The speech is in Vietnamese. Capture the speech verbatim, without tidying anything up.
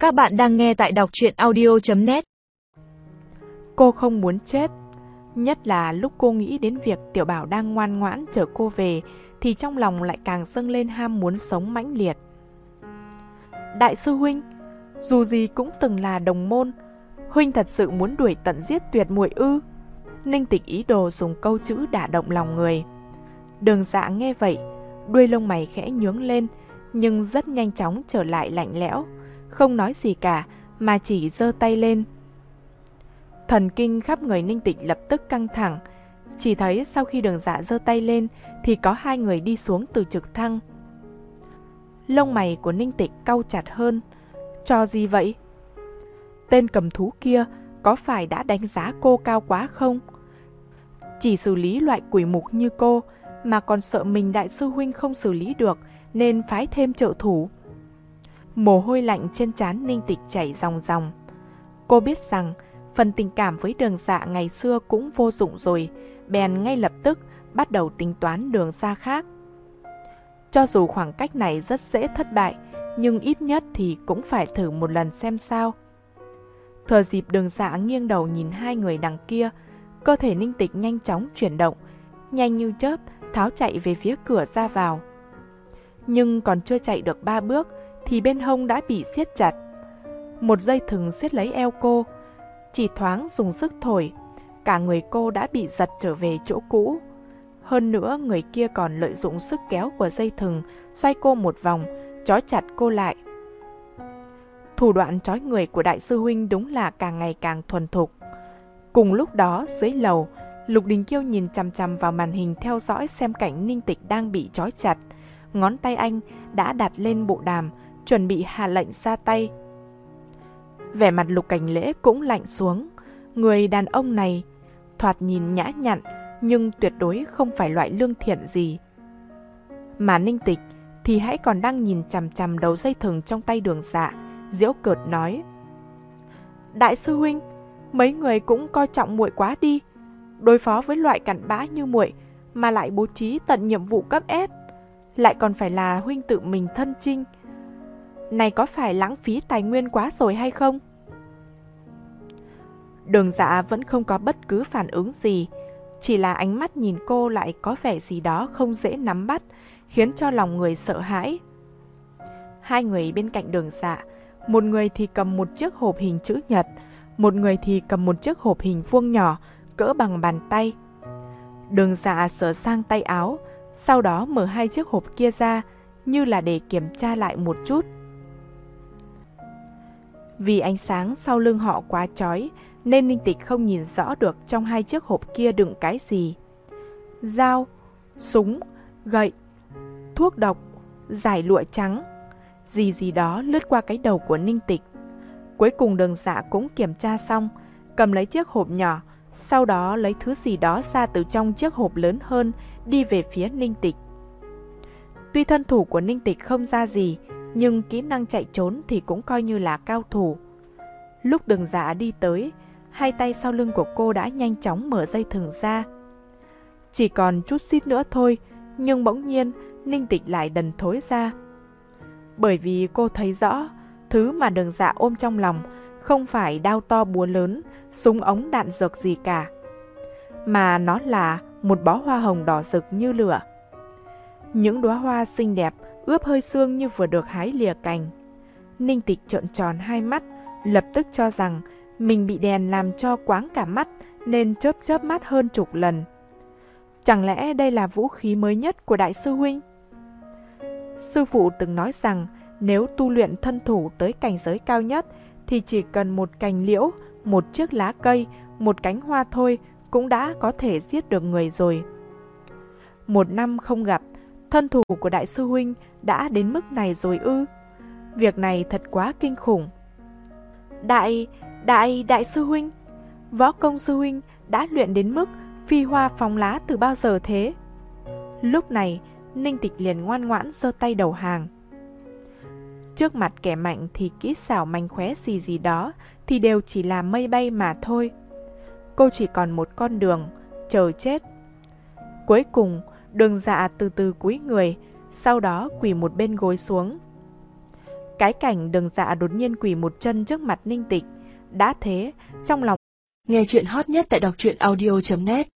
Các bạn đang nghe tại đọc truyện audio chấm net. Cô không muốn chết, nhất là lúc cô nghĩ đến việc Tiểu Bảo đang ngoan ngoãn chở cô về thì trong lòng lại càng dâng lên ham muốn sống mãnh liệt. Đại sư huynh, dù gì cũng từng là đồng môn, huynh thật sự muốn đuổi tận giết Tuyệt Muội ư? Ninh Tịch ý đồ dùng câu chữ đả động lòng người. Đường Dạ nghe vậy, đuôi lông mày khẽ nhướng lên, nhưng rất nhanh chóng trở lại lạnh lẽo, không nói gì cả mà chỉ giơ tay lên. Thần kinh khắp người Ninh Tịch lập tức căng thẳng, chỉ thấy sau khi Đường Dạ giơ tay lên thì có hai người đi xuống từ trực thăng. Lông mày của Ninh Tịch cau chặt hơn. Cho gì vậy? Tên cầm thú kia có phải đã đánh giá cô cao quá không? Chỉ xử lý loại quỷ mục như cô mà còn sợ mình đại sư huynh không xử lý được nên phái thêm trợ thủ. Mồ hôi lạnh trên trán Ninh Tịch chảy ròng ròng. Cô biết rằng phần tình cảm với Đường Dạ ngày xưa cũng vô dụng rồi, bèn ngay lập tức bắt đầu tính toán đường ra khác. Cho dù khoảng cách này rất dễ thất bại, nhưng ít nhất thì cũng phải thử một lần xem sao. Thừa dịp Đường Dạ nghiêng đầu nhìn hai người đằng kia, cơ thể Ninh Tịch nhanh chóng chuyển động, nhanh như chớp tháo chạy về phía cửa ra vào. Nhưng còn chưa chạy được ba bước thì bên hông đã bị siết chặt. Một dây thừng siết lấy eo cô, chỉ thoáng dùng sức thổi, cả người cô đã bị giật trở về chỗ cũ. Hơn nữa người kia còn lợi dụng sức kéo của dây thừng xoay cô một vòng, trói chặt cô lại. Thủ đoạn trói người của đại sư huynh đúng là càng ngày càng thuần thục. Cùng lúc đó dưới lầu, Lục Đình Kiêu nhìn chằm chằm vào màn hình theo dõi xem cảnh Ninh Tịch đang bị trói chặt. Ngón tay anh đã đặt lên bộ đàm, chuẩn bị hạ lệnh ra tay. Vẻ mặt Lục Cảnh Lễ cũng lạnh xuống. Người đàn ông này thoạt nhìn nhã nhặn nhưng tuyệt đối không phải loại lương thiện gì. Mà Ninh Tịch thì hãy còn đang nhìn chằm chằm đầu dây thừng trong tay Đường Dạ, giễu cợt nói: Đại sư huynh, mấy người cũng coi trọng muội quá đi. Đối phó với loại cặn bã như muội mà lại bố trí tận nhiệm vụ cấp S, lại còn phải là huynh tự mình thân chinh. Này có phải lãng phí tài nguyên quá rồi hay không? Đường Dạ vẫn không có bất cứ phản ứng gì, chỉ là ánh mắt nhìn cô lại có vẻ gì đó không dễ nắm bắt, khiến cho lòng người sợ hãi. Hai người bên cạnh Đường Dạ, một người thì cầm một chiếc hộp hình chữ nhật, một người thì cầm một chiếc hộp hình vuông nhỏ, cỡ bằng bàn tay. Đường Dạ sờ sang tay áo, sau đó mở hai chiếc hộp kia ra, như là để kiểm tra lại một chút. Vì ánh sáng sau lưng họ quá chói, nên Ninh Tịch không nhìn rõ được trong hai chiếc hộp kia đựng cái gì. Dao, súng, gậy, thuốc độc, giải lụa trắng, gì gì đó lướt qua cái đầu của Ninh Tịch. Cuối cùng Đường Dạ cũng kiểm tra xong, cầm lấy chiếc hộp nhỏ, sau đó lấy thứ gì đó ra từ trong chiếc hộp lớn hơn, đi về phía Ninh Tịch. Tuy thân thủ của Ninh Tịch không ra gì, nhưng kỹ năng chạy trốn thì cũng coi như là cao thủ. Lúc Đường Dạ đi tới, hai tay sau lưng của cô đã nhanh chóng mở dây thừng ra. Chỉ còn chút xíu nữa thôi, nhưng bỗng nhiên Ninh Tịch lại đần thối ra. Bởi vì cô thấy rõ, thứ mà Đường Dạ ôm trong lòng không phải đao to búa lớn, súng ống đạn dược gì cả, mà nó là một bó hoa hồng đỏ rực như lửa. Những đóa hoa xinh đẹp ướp hơi sương như vừa được hái lìa cành. Ninh Tịch trợn tròn hai mắt, lập tức cho rằng mình bị đèn làm cho quáng cả mắt nên chớp chớp mắt hơn chục lần. Chẳng lẽ đây là vũ khí mới nhất của đại sư huynh? Sư phụ từng nói rằng nếu tu luyện thân thủ tới cảnh giới cao nhất thì chỉ cần một cành liễu, một chiếc lá cây, một cánh hoa thôi cũng đã có thể giết được người rồi. Một năm không gặp, thân thủ của đại sư huynh đã đến mức này rồi ư? Việc này thật quá kinh khủng. Đại, đại, đại sư huynh, võ công sư huynh đã luyện đến mức phi hoa phóng lá từ bao giờ thế? Lúc này, Ninh Tịch liền ngoan ngoãn giơ tay đầu hàng. Trước mặt kẻ mạnh thì kỹ xảo mánh khóe gì gì đó thì đều chỉ là mây bay mà thôi. Cô chỉ còn một con đường, chờ chết. Cuối cùng, Đường Dạ từ từ cúi người, sau đó quỳ một bên gối xuống. Cái cảnh Đường Dạ đột nhiên quỳ một chân trước mặt Ninh Tịch, đã thế, trong lòng. Nghe chuyện hot nhất tại đọc truyện audio chấm net